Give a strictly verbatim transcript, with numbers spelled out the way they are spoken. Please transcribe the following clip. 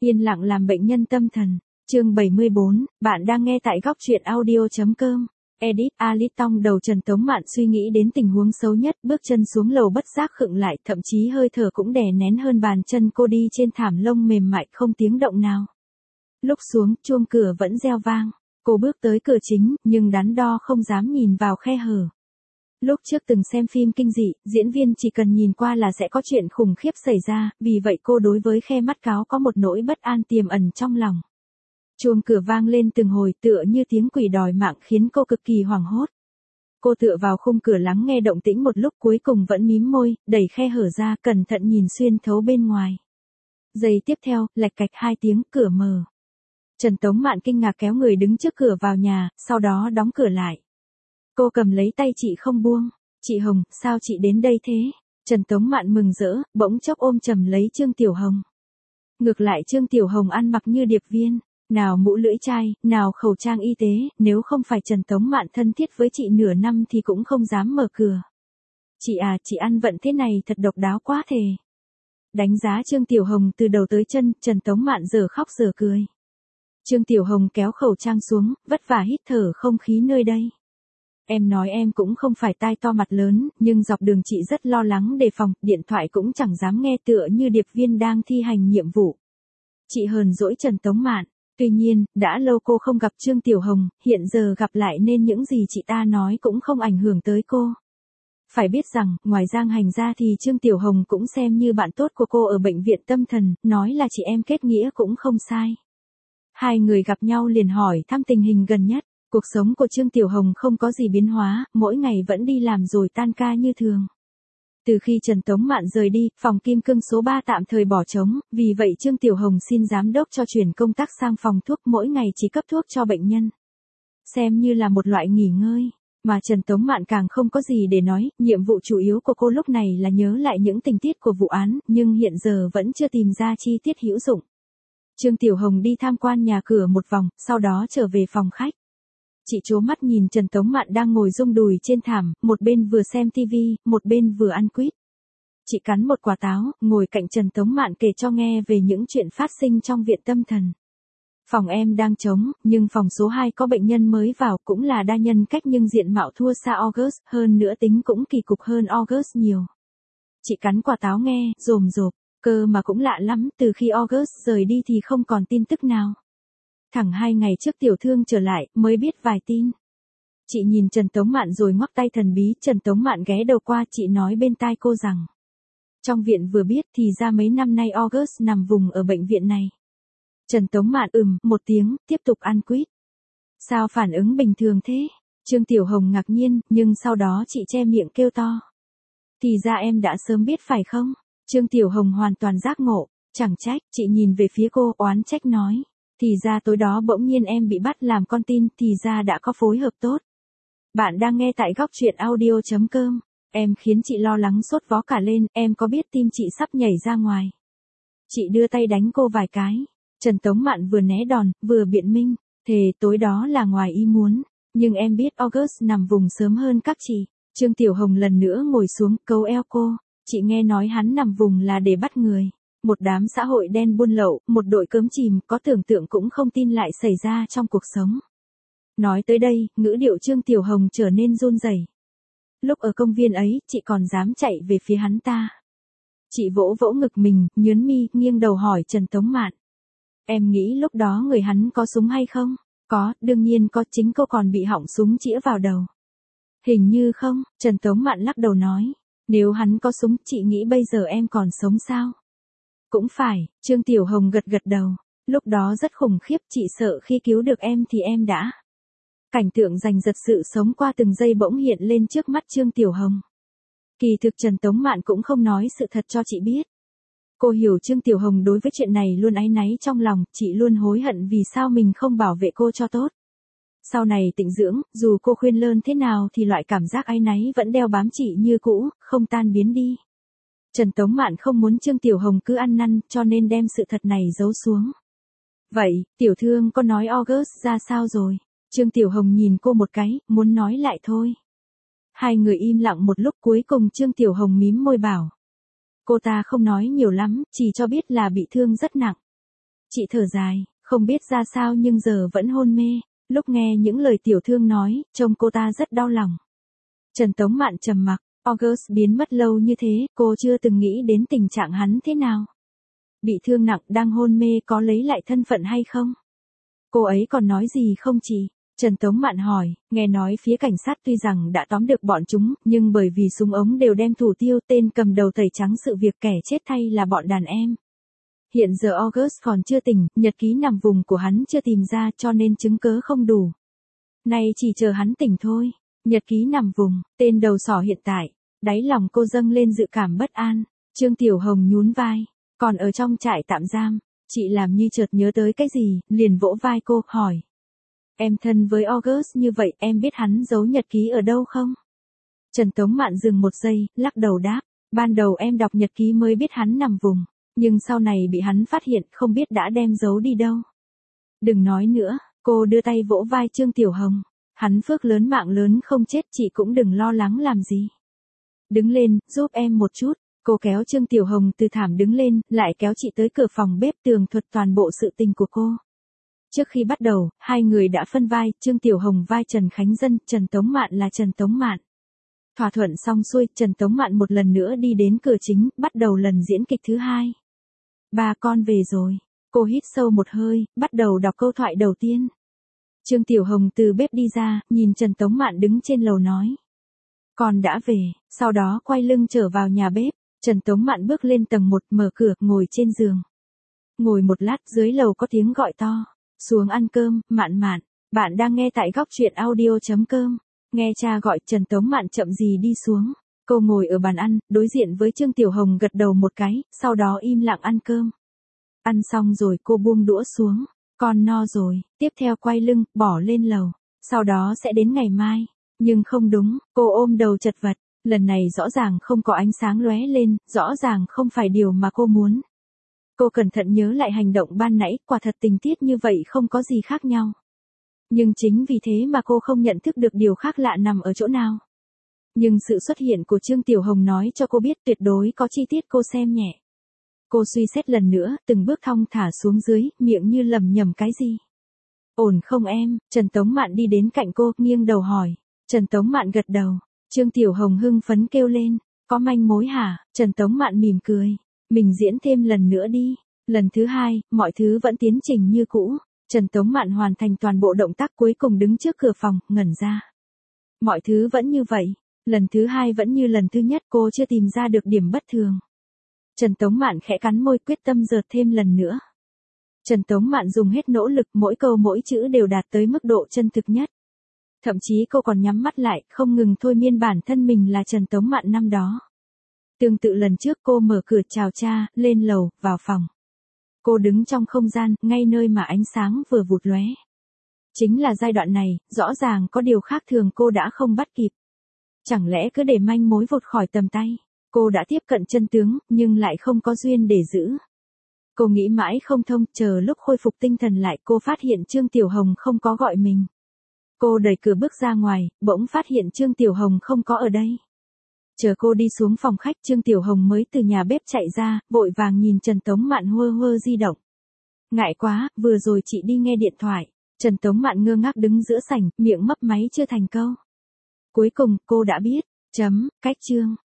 Yên lặng làm bệnh nhân tâm thần. Chương bảy mươi bốn, bạn đang nghe tại góc truyện audio chấm com. Edit Alice Tong đầu Trần Tống Mạn suy nghĩ đến tình huống xấu nhất, bước chân xuống lầu bất giác khựng lại, thậm chí hơi thở cũng đè nén hơn bàn chân, cô đi trên thảm lông mềm mại không tiếng động nào. Lúc xuống, chuông cửa vẫn reo vang. Cô bước tới cửa chính, nhưng đắn đo không dám nhìn vào khe hở. Lúc trước từng xem phim kinh dị, diễn viên chỉ cần nhìn qua là sẽ có chuyện khủng khiếp xảy ra, vì vậy cô đối với khe mắt cáo có một nỗi bất an tiềm ẩn trong lòng. Chuông cửa vang lên từng hồi tựa như tiếng quỷ đòi mạng khiến cô cực kỳ hoảng hốt. Cô tựa vào khung cửa lắng nghe động tĩnh một lúc, cuối cùng vẫn mím môi, đẩy khe hở ra, cẩn thận nhìn xuyên thấu bên ngoài. Giây tiếp theo, lạch cạch hai tiếng, cửa mở. Trần Tống Mạn kinh ngạc kéo người đứng trước cửa vào nhà, sau đó đóng cửa lại. Cô cầm lấy tay chị không buông. Chị Hồng, sao chị đến đây thế? Trần Tống Mạn mừng rỡ, bỗng chốc ôm chầm lấy Trương Tiểu Hồng. Ngược lại Trương Tiểu Hồng ăn mặc như điệp viên, nào mũ lưỡi chai, nào khẩu trang y tế, nếu không phải Trần Tống Mạn thân thiết với chị nửa năm thì cũng không dám mở cửa. Chị à, chị ăn vận thế này thật độc đáo quá thề. Đánh giá Trương Tiểu Hồng từ đầu tới chân, Trần Tống Mạn giờ khóc giờ cười. Trương Tiểu Hồng kéo khẩu trang xuống, vất vả hít thở không khí nơi đây. Em nói em cũng không phải tai to mặt lớn, nhưng dọc đường chị rất lo lắng đề phòng, điện thoại cũng chẳng dám nghe, tựa như điệp viên đang thi hành nhiệm vụ. Chị hờn dỗi Trần Tống Mạn. Tuy nhiên, đã lâu cô không gặp Trương Tiểu Hồng, hiện giờ gặp lại nên những gì chị ta nói cũng không ảnh hưởng tới cô. Phải biết rằng, ngoài Giang Hành ra thì Trương Tiểu Hồng cũng xem như bạn tốt của cô ở bệnh viện tâm thần, nói là chị em kết nghĩa cũng không sai. Hai người gặp nhau liền hỏi thăm tình hình gần nhất. Cuộc sống của Trương Tiểu Hồng không có gì biến hóa, mỗi ngày vẫn đi làm rồi tan ca như thường. Từ khi Trần Tống Mạn rời đi, phòng kim cương số ba tạm thời bỏ trống, vì vậy Trương Tiểu Hồng xin giám đốc cho chuyển công tác sang phòng thuốc, mỗi ngày chỉ cấp thuốc cho bệnh nhân. Xem như là một loại nghỉ ngơi, mà Trần Tống Mạn càng không có gì để nói, nhiệm vụ chủ yếu của cô lúc này là nhớ lại những tình tiết của vụ án, nhưng hiện giờ vẫn chưa tìm ra chi tiết hữu dụng. Trương Tiểu Hồng đi tham quan nhà cửa một vòng, sau đó trở về phòng khách. Chị trố mắt nhìn Trần Tống Mạn đang ngồi rung đùi trên thảm, một bên vừa xem tivi, một bên vừa ăn quýt. Chị cắn một quả táo, ngồi cạnh Trần Tống Mạn kể cho nghe về những chuyện phát sinh trong viện tâm thần. Phòng em đang trống, nhưng phòng số hai có bệnh nhân mới vào, cũng là đa nhân cách nhưng diện mạo thua xa August, hơn nữa tính cũng kỳ cục hơn August nhiều. Chị cắn quả táo nghe, rồm rộp, cơ mà cũng lạ lắm, từ khi August rời đi thì không còn tin tức nào. Thẳng hai ngày trước tiểu thương trở lại, mới biết vài tin. Chị nhìn Trần Tống Mạn rồi ngoắc tay thần bí, Trần Tống Mạn ghé đầu qua, chị nói bên tai cô rằng. Trong viện vừa biết thì ra mấy năm nay August nằm vùng ở bệnh viện này. Trần Tống Mạn ừm, một tiếng, tiếp tục ăn quýt. Sao phản ứng bình thường thế? Trương Tiểu Hồng ngạc nhiên, nhưng sau đó chị che miệng kêu to. Thì ra em đã sớm biết phải không? Trương Tiểu Hồng hoàn toàn giác ngộ, chẳng trách, chị nhìn về phía cô, oán trách nói. Thì ra tối đó bỗng nhiên em bị bắt làm con tin, thì ra đã có phối hợp tốt. Bạn đang nghe tại góc truyện audio chấm com. Em khiến chị lo lắng sốt vó cả lên, em có biết tim chị sắp nhảy ra ngoài. Chị đưa tay đánh cô vài cái. Trần Tống Mạn vừa né đòn, vừa biện minh. Thề tối đó là ngoài ý muốn. Nhưng em biết August nằm vùng sớm hơn các chị. Trương Tiểu Hồng lần nữa ngồi xuống, cấu eo cô. Chị nghe nói hắn nằm vùng là để bắt người. Một đám xã hội đen buôn lậu, một đội cớm chìm, có tưởng tượng cũng không tin lại xảy ra trong cuộc sống. Nói tới đây, ngữ điệu Trương Tiểu Hồng trở nên run rẩy. Lúc ở công viên ấy, chị còn dám chạy về phía hắn ta. Chị vỗ vỗ ngực mình, nhớn mi, nghiêng đầu hỏi Trần Tống Mạn. Em nghĩ lúc đó người hắn có súng hay không? Có, đương nhiên có, chính cô còn bị họng súng chĩa vào đầu. Hình như không, Trần Tống Mạn lắc đầu nói. Nếu hắn có súng, chị nghĩ bây giờ em còn sống sao? Cũng phải, Trương Tiểu Hồng gật gật đầu. Lúc đó rất khủng khiếp, chị sợ khi cứu được em thì em đã. Cảnh tượng giành giật sự sống qua từng giây bỗng hiện lên trước mắt Trương Tiểu Hồng. Kỳ thực Trần Tống Mạn cũng không nói sự thật cho chị biết. Cô hiểu Trương Tiểu Hồng đối với chuyện này luôn áy náy trong lòng, chị luôn hối hận vì sao mình không bảo vệ cô cho tốt. Sau này tịnh dưỡng, dù cô khuyên lơn thế nào thì loại cảm giác áy náy vẫn đeo bám chị như cũ, không tan biến đi. Trần Tống Mạn không muốn Trương Tiểu Hồng cứ ăn năn, cho nên đem sự thật này giấu xuống. Vậy, tiểu thương có nói August ra sao rồi? Trương Tiểu Hồng nhìn cô một cái, muốn nói lại thôi. Hai người im lặng một lúc, cuối cùng Trương Tiểu Hồng mím môi bảo. Cô ta không nói nhiều lắm, chỉ cho biết là bị thương rất nặng. Chị thở dài, không biết ra sao nhưng giờ vẫn hôn mê. Lúc nghe những lời tiểu thương nói, trông cô ta rất đau lòng. Trần Tống Mạn trầm mặc, August biến mất lâu như thế, cô chưa từng nghĩ đến tình trạng hắn thế nào. Bị thương nặng, đang hôn mê có lấy lại thân phận hay không? Cô ấy còn nói gì không chị? Trần Tống Mạn hỏi, nghe nói phía cảnh sát tuy rằng đã tóm được bọn chúng, nhưng bởi vì súng ống đều đem thủ tiêu, tên cầm đầu tẩy trắng sự việc kẻ chết thay là bọn đàn em. Hiện giờ August còn chưa tỉnh, nhật ký nằm vùng của hắn chưa tìm ra cho nên chứng cớ không đủ. Nay chỉ chờ hắn tỉnh thôi. Nhật ký nằm vùng, tên đầu sỏ hiện tại. Đáy lòng cô dâng lên dự cảm bất an. Trương Tiểu Hồng nhún vai. Còn ở trong trại tạm giam, chị làm như chợt nhớ tới cái gì, liền vỗ vai cô, hỏi. Em thân với August như vậy, em biết hắn giấu nhật ký ở đâu không? Trần Tống Mạn dừng một giây, lắc đầu đáp. Ban đầu em đọc nhật ký mới biết hắn nằm vùng. Nhưng sau này bị hắn phát hiện, không biết đã đem giấu đi đâu. Đừng nói nữa, cô đưa tay vỗ vai Trương Tiểu Hồng. Hắn phước lớn mạng lớn không chết, chị cũng đừng lo lắng làm gì. Đứng lên, giúp em một chút. Cô kéo Trương Tiểu Hồng từ thảm đứng lên, lại kéo chị tới cửa phòng bếp tường thuật toàn bộ sự tình của cô. Trước khi bắt đầu, hai người đã phân vai, Trương Tiểu Hồng vai Trần Khánh Dân, Trần Tống Mạn là Trần Tống Mạn. Thỏa thuận xong xuôi, Trần Tống Mạn một lần nữa đi đến cửa chính, bắt đầu lần diễn kịch thứ hai. Ba con về rồi. Cô hít sâu một hơi, bắt đầu đọc câu thoại đầu tiên. Trương Tiểu Hồng từ bếp đi ra, nhìn Trần Tống Mạn đứng trên lầu nói. Con đã về, sau đó quay lưng trở vào nhà bếp. Trần Tống Mạn bước lên tầng một, mở cửa, ngồi trên giường. Ngồi một lát, dưới lầu có tiếng gọi to. Xuống ăn cơm, Mạn Mạn. Bạn đang nghe tại góc truyện audio chấm com. Nghe cha gọi, Trần Tống Mạn chậm gì đi xuống. Cô ngồi ở bàn ăn, đối diện với Trương Tiểu Hồng gật đầu một cái, sau đó im lặng ăn cơm. Ăn xong rồi cô buông đũa xuống. Con no rồi, tiếp theo quay lưng, bỏ lên lầu. Sau đó sẽ đến ngày mai. Nhưng không đúng, cô ôm đầu chật vật. Lần này rõ ràng không có ánh sáng lóe lên, rõ ràng không phải điều mà cô muốn. Cô cẩn thận nhớ lại hành động ban nãy, quả thật tình tiết như vậy không có gì khác nhau. Nhưng chính vì thế mà cô không nhận thức được điều khác lạ nằm ở chỗ nào. Nhưng sự xuất hiện của Trương Tiểu Hồng nói cho cô biết tuyệt đối có chi tiết cô xem nhẹ. Cô suy xét lần nữa, từng bước thong thả xuống dưới, miệng như lầm nhầm cái gì. Ổn không em? Trần Tống Mạn đi đến cạnh cô, nghiêng đầu hỏi. Trần Tống Mạn gật đầu. Trương Tiểu Hồng hưng phấn kêu lên. Có manh mối hả? Trần Tống Mạn mỉm cười. Mình diễn thêm lần nữa đi. Lần thứ hai, mọi thứ vẫn tiến trình như cũ. Trần Tống Mạn hoàn thành toàn bộ động tác cuối cùng đứng trước cửa phòng, ngẩn ra. Mọi thứ vẫn như vậy. Lần thứ hai vẫn như lần thứ nhất, cô chưa tìm ra được điểm bất thường. Trần Tống Mạn khẽ cắn môi, quyết tâm dợt thêm lần nữa. Trần Tống Mạn dùng hết nỗ lực, mỗi câu mỗi chữ đều đạt tới mức độ chân thực nhất. Thậm chí cô còn nhắm mắt lại, không ngừng thôi miên bản thân mình là Trần Tống Mạn năm đó. Tương tự lần trước cô mở cửa chào cha, lên lầu, vào phòng. Cô đứng trong không gian, ngay nơi mà ánh sáng vừa vụt lóe. Chính là giai đoạn này, rõ ràng có điều khác thường cô đã không bắt kịp. Chẳng lẽ cứ để manh mối vụt khỏi tầm tay, cô đã tiếp cận chân tướng, nhưng lại không có duyên để giữ. Cô nghĩ mãi không thông, chờ lúc khôi phục tinh thần lại cô phát hiện Trương Tiểu Hồng không có gọi mình. Cô đẩy cửa bước ra ngoài, bỗng phát hiện Trương Tiểu Hồng không có ở đây. Chờ cô đi xuống phòng khách, Trương Tiểu Hồng mới từ nhà bếp chạy ra, vội vàng nhìn Trần Tống Mạn hơ hơ di động. Ngại quá, vừa rồi chị đi nghe điện thoại. Trần Tống Mạn ngơ ngác đứng giữa sảnh, miệng mấp máy chưa thành câu. Cuối cùng, cô đã biết. Chấm, cách chương.